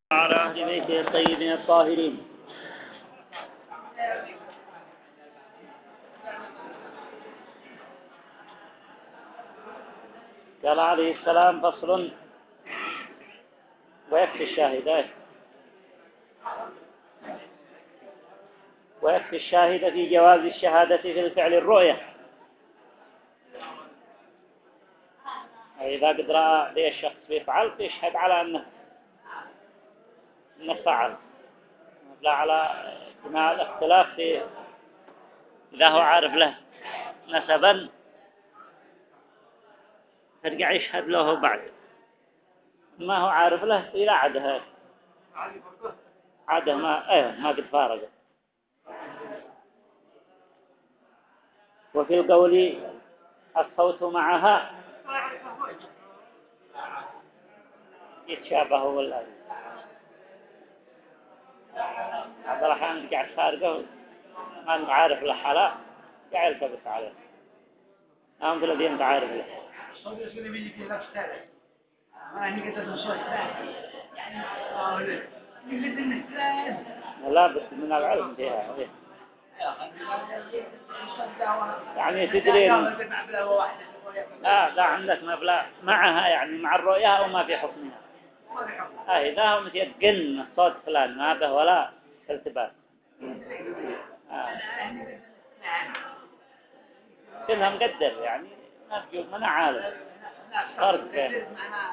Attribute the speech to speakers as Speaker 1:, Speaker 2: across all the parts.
Speaker 1: على أهل بيته الطيبين الطاهرين. قال عليه السلام: فصل. ويكفي الشاهدات ويكفي الشاهد في جواز الشهادة في الفعل الرؤية. إذا قد رأى ذي الشخص يفعل يشهد على أنه فعل، لا على مع الاختلاف في إذا هو عارف له نسبا ترجع يشهد له بعد، ما هو عارف له إلى عاده ما قد فارقه. وفي القول الصوت معها يتشابه والله عبد الرحمن قاعد فارقه ما عارف له حلا قاعد يلتبس عليه أهم في الذين تعارف له. لا بس من العلم فيها يعني تدرين لا عندك مبلغ معها يعني مع الرؤية أو ما في حكمها. إذا هو متيقن الصوت فلان ما به ولا التباس كلها مقدر يعني نرجو من عالم فرق بين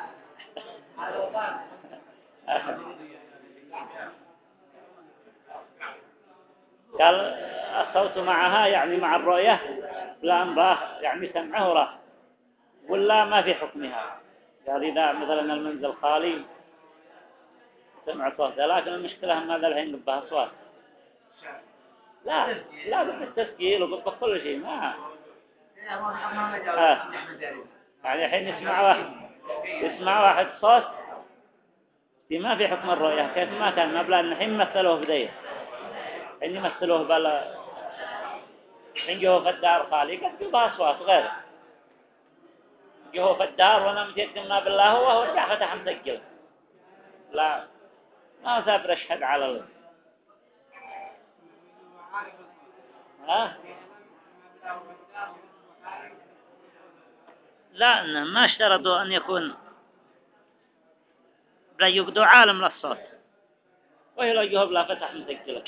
Speaker 1: قال الصوت معها يعني مع الرؤية لا راح يعني سمعه راح ولا ما في حكمها. قال إذا مثلا المنزل خالي سمع صوت، لكن المشكلة ماذا الحين قبها أصوات لا قبل التسجيل وقبل كل شيء ما يعني الحين يسمع واحد صوت ما في حكم الرؤية كيف ما كان مبلغ الحين مثلوه بديه الحين يمثلوه الحين جوه في الدار خالي قد يبقى أصوات غيره جوه في الدار وانا متيقن ما بالله هو رجع فتح مسجل لا ما سافر اشهد على الله. لا إنه ما اشترطوا أن يكون لا يقدوا عالم للصوت وهي لو جوه بلا فتح مسجله.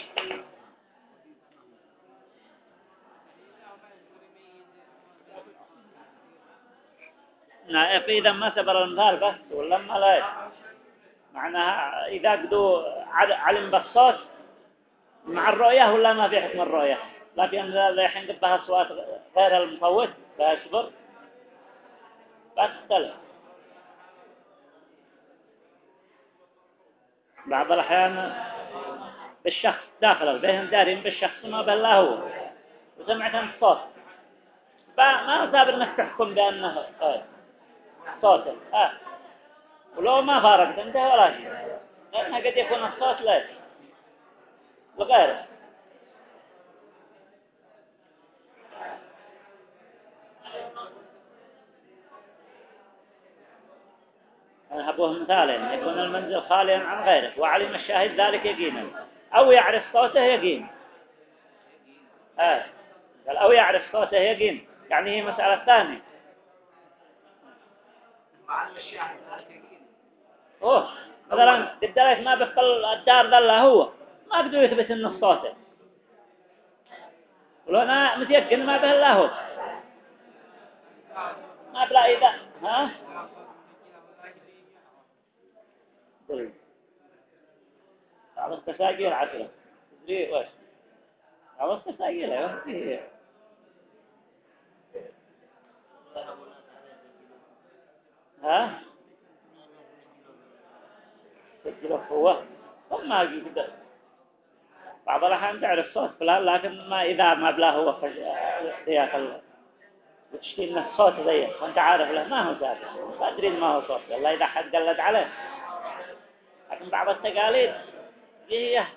Speaker 1: إذا ما سبر المثال بس ولما لا معناها إذا قدوا علم بالصوت مع الرؤية ولا ما في حكم الرؤية، لكن الحين قبها أصوات غير المصوت فأشبر بختلف. بعض الأحيان بالشخص داخل البيت دارين بالشخص ما بالله هو وسمعت أنت صوت ما صابر أنك تحكم بأنه صوته ولو ما فارقت أنت ولا شيء لأنه قد يكون الصوت ليش وغيره. أنا هبوه مثالين: يكون المنزل خاليا عن غيره وعلم الشاهد ذلك يقينا أو يعرف صوته يقين. قال أو يعرف صوته يقين يعني هي مسألة ثانية. مثلا قدرت ما بيقل الدار ذا هو ما قدر يثبت إنه صوته ولو أنا متيقن ما به الله هو ما بلا إذا بعض التساجيل عشرة تدري وش بعض التساجيل تسجيله هو ما يقدر. بعض الأحيان تعرف صوت فلان لكن ما إذا ما بلا هو سياق وتشتي من الصوت ذي وانت عارف له ما هو ثابت ما أدري ما هو صوت إلا إذا حد قلد عليه. لكن بعض التقاليد هي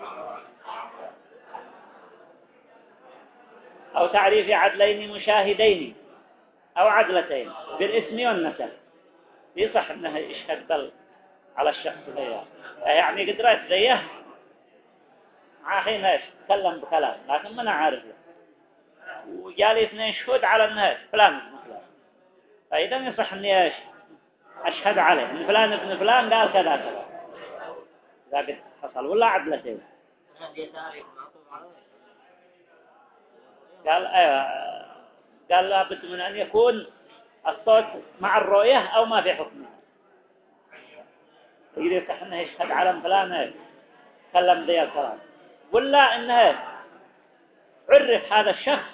Speaker 1: أو تعريف عدلين مشاهدين أو عدلتين بالاسم والنسب يصح أنه يشهد على الشخص ذيه، يعني قدرت ذيه مع حين ايش تكلم بكلام لكن ما أنا عارف له، وجالي اثنين شهود على الناس فلان ابن فلان، فإذا يصح إني ايش أشهد عليه إن فلان ابن فلان قال كذا كذا، إذا قد حصل ولا عدل شيء. قال ايوه، قال لابد من أن يكون الصوت مع الرؤية أو ما في حكمه، يقدر يصح إنه يشهد على فلان ايش كلم ذي الكلام، ولا إنه عرف هذا الشخص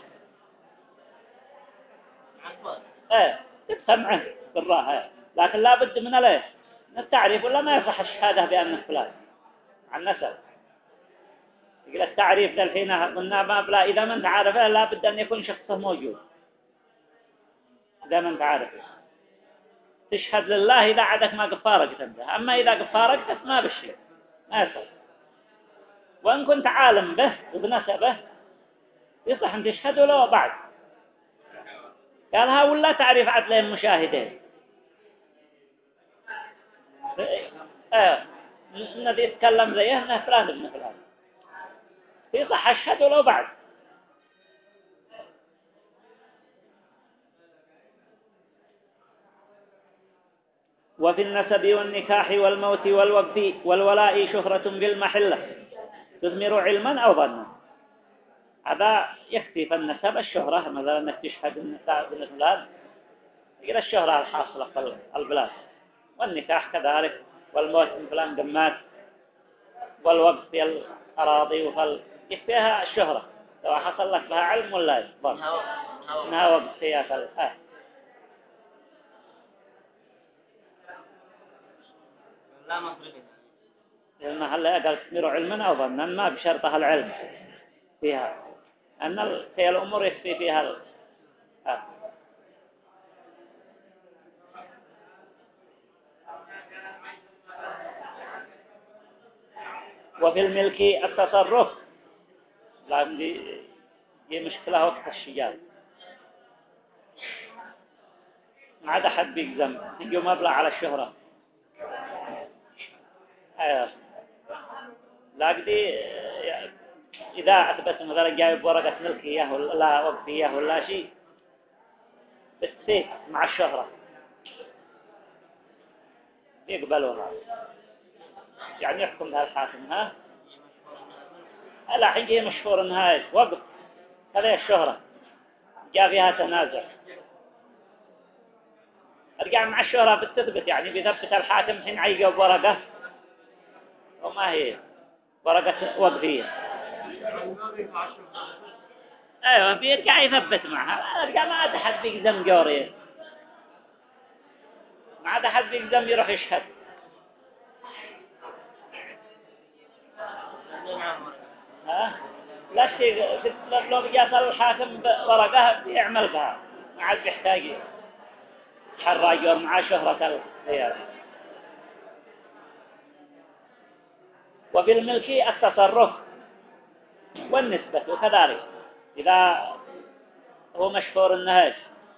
Speaker 1: تسمعه بالراحة، لكن لا بد من الايش من التعريف، ولا ما يصح الشهادة بأنه فلان عن نسب. يقول التعريف ذا الحين قلنا ما بلا، إذا ما انت عارفه لا بد أن يكون شخصه موجود، إذا ما انت عارفه تشهد لله إذا عدك ما قفارك تنده، أما إذا قفارك ما بالشيء ما يصح. وإن كنت عالم به وبنسبه يصح أن تشهد له بعد. قالها ولا تعرف عدلين مشاهدين الذي يتكلم زيه انه فلان ابن فلان يصح اشهد له بعد. وفي النسب والنكاح والموت والوقف والولاء شهرة بالمحلة تثمر علما أو ظنا. هذا يكفي في النسب الشهرة، مثلا أنك تشهد النساء ابن فلان يقول الشهرة الحاصلة في البلاد، والنكاح كذلك، والموت من فلان دمات، والوقف في الأراضي يكفيها الشهرة سواء حصل لك بها علم ولا يصبر إنها وقف فيها
Speaker 2: لا مصرفين
Speaker 1: المحل قال تثمر علما أو ظنا، ما بشرطها العلم فيها، أن في الأمور يكفي فيها وفي الملك التصرف، لكن دي مشكلة وقت الشجار ما عاد أحد بيقزم يجوا مبلغ على الشهرة. لكن دي إذا أثبت مثلا جايب ورقة ملكية ولا وقفية ولا شيء بتفيد مع الشهرة يقبلوها، يعني يحكم بها الحاكم. لا حين هي مشهور انها وقف هذه الشهرة جاء فيها تنازع، ارجع مع الشهرة بتثبت، يعني بيثبت الحاكم حين عيقوا ورقة وما هي ورقة وقفية. ايوه بيرجع يثبت معها، ارجع ما عاد حد يقدم جوري، ما عاد حد يقدم يروح يشهد. لا شيء لو جاء الحاكم بورقة يعمل بها ما عاد بيحتاج حراجور مع شهرة الخيار. وفي الملك التصرف والنسبة وكذلك، إذا هو مشهور النهاج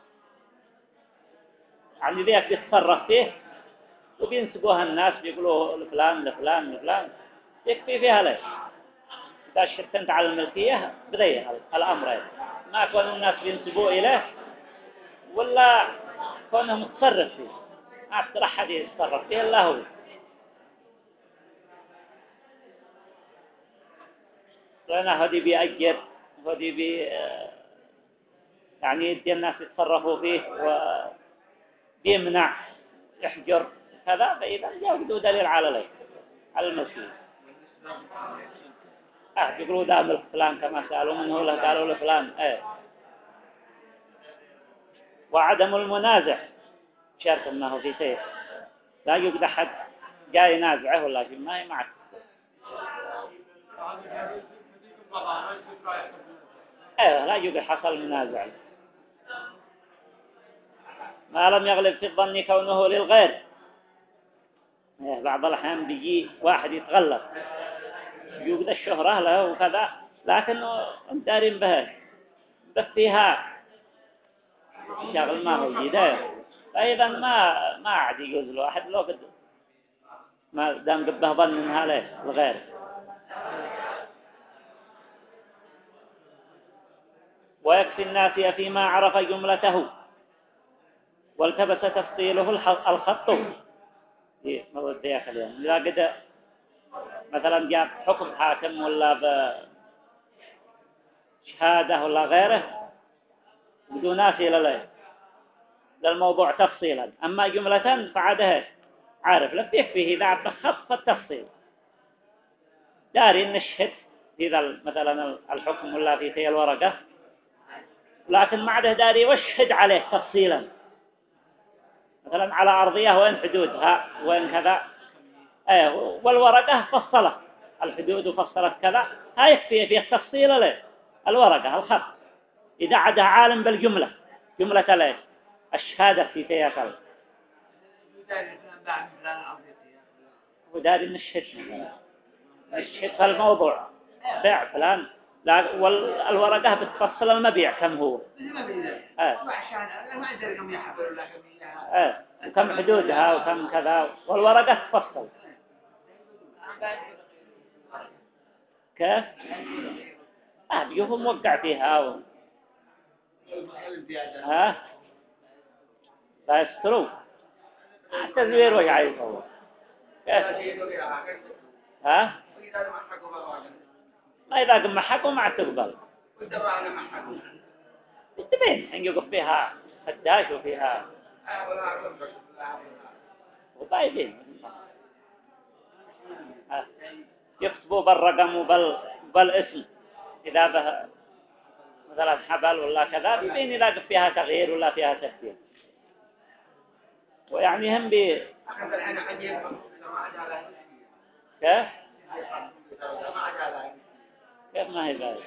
Speaker 1: يعني ذيك يتصرف فيه وبينسبوها الناس بيقولوا لفلان لفلان لفلان يكفي فيها ليش. إذا شفت أنت على الملكية بديه الأمر ما كون الناس بينسبوه إليه ولا كونه متصرف فيه، ما أفتر أحد يتصرف فيه إلا هو. لأن هذي بيأجر هذي يعني يدي الناس يتصرفوا فيه وبيمنع يحجر كذا، فإذا يوجدوا دليل على ليه على الملكية. بيقولوا ده ملك فلان كما سألوا منه له قالوا لفلان. وعدم المنازع شرط أنه في شيء لا يوجد أحد جاي ينازعه ولا شيء ما هي معك. لا يوجد حصل منازع ما لم يغلب في الظن كونه للغير. بعض الأحيان بيجي واحد يتغلب يوجد الشهرة له وكذا لكنه دارين به بفتيها شغل ما هو جيده، فإذا ما عاد يجوز له أحد لو قد ما دام قبه ظن إنها ليش الغير. ويكفي الناسي فيما عرف جملته والتبس تفصيله الخط. موضوع ذيك اليوم إذا قد مثلا جاء حكم حاكم ولا بشهادة ولا غيره بدون ناسي للموضوع تفصيلا. أما جملة فعده عارف لك يكفيه إذا عبد خط التفصيل داري نشهد في ذا مثلا الحكم ولا في ذي الورقة، لكن ما عده داري وشهد عليه تفصيلا مثلا على أرضية وين حدودها وين كذا، والورقة فصلت الحدود وفصلت كذا، هاي يكفي فيه التفصيل له الورقة الخط إذا عده عالم بالجملة جملة ليش الشهادة في تياكل وداري نشهد في الموضوع بيع فلان لا والورقة بتفصل المبيع كم هو وكم حدودها وكم كذا والورقة تفصل كيف بيهم موقع فيها لا يستروا التزوير وش عايز هو ما إذا قم محقوا ما تقبل تبين إن يقف فيها خداش وفيها وطايبين يكتبوا بالرقم وبالاسم إذا به مثلا حبل ولا كذا بين إذا قف فيها تغيير ولا فيها تبديل. ويعني هم كيف ما هي ذلك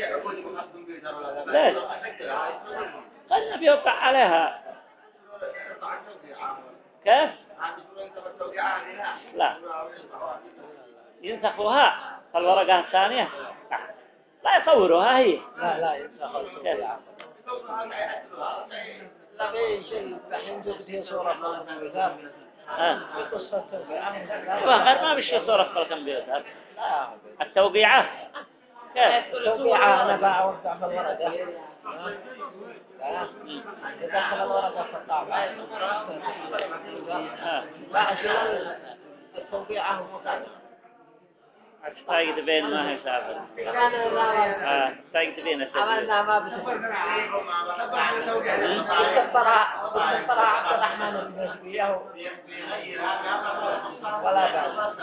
Speaker 1: ليش قلنا بيوقع عليها كيف لا ينسخوها الورقة الثانية لا يصوروها هي
Speaker 3: لا ينسخوها لا بيشيل الحين هي صورة بالكمبيوتر قصة
Speaker 1: غير ما بيشيل صورة بالكمبيوتر التوقيعات كيف
Speaker 3: التوقيعة أنا بأوقع في الورقة يدخل الورقة في الطابعة التوقيعة
Speaker 1: تايد بين ما هي سابق تايد بين
Speaker 3: عملنا ما بتكبرها عبد الرحمن المسبيه ولا بأس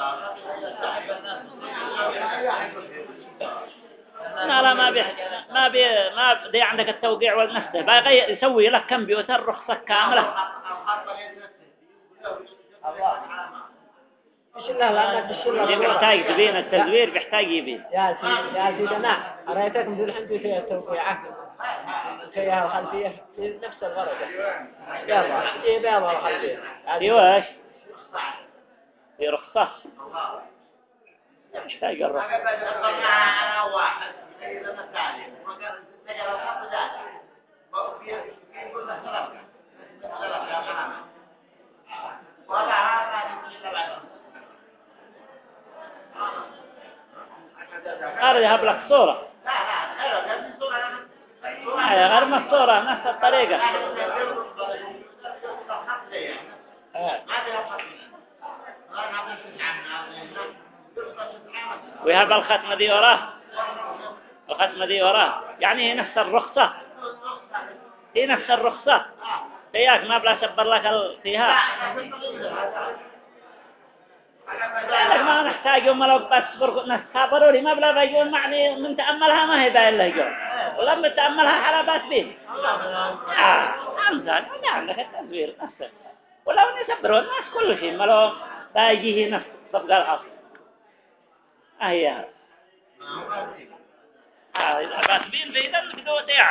Speaker 1: لا ما بدي عندك التوقيع والنسخ باقي يسوي لك كمبيوتر رخصة كاملة بيحتاج تبين التزوير بيحتاج يبين
Speaker 3: يا سيدي أنا أريتكم ذو الحمد فيها التوقيعة فيها الخلفية في نفس الورقة بيضة بيضة الخلفية
Speaker 1: ايوه في رخصة يحتاج الرخصة هذا يهب لك صورة غير ما الصورة نفس الطريقة ويهب الختمة دي وراه الختمة دي وراه يعني هي نفس الرخصة فياك ما بلا سبر لك فيها لك ما نحتاج يوم لو بس نستخبروا لي ما بلا بيقول معني من تأملها ما هي باين له يقول ولما تأملها حلبات به أمثال ما عندك التزوير نفسه ولو نسبروا الناس كل شيء ما لو بايجيه نفس طبق الأصل هي بس بين في ذا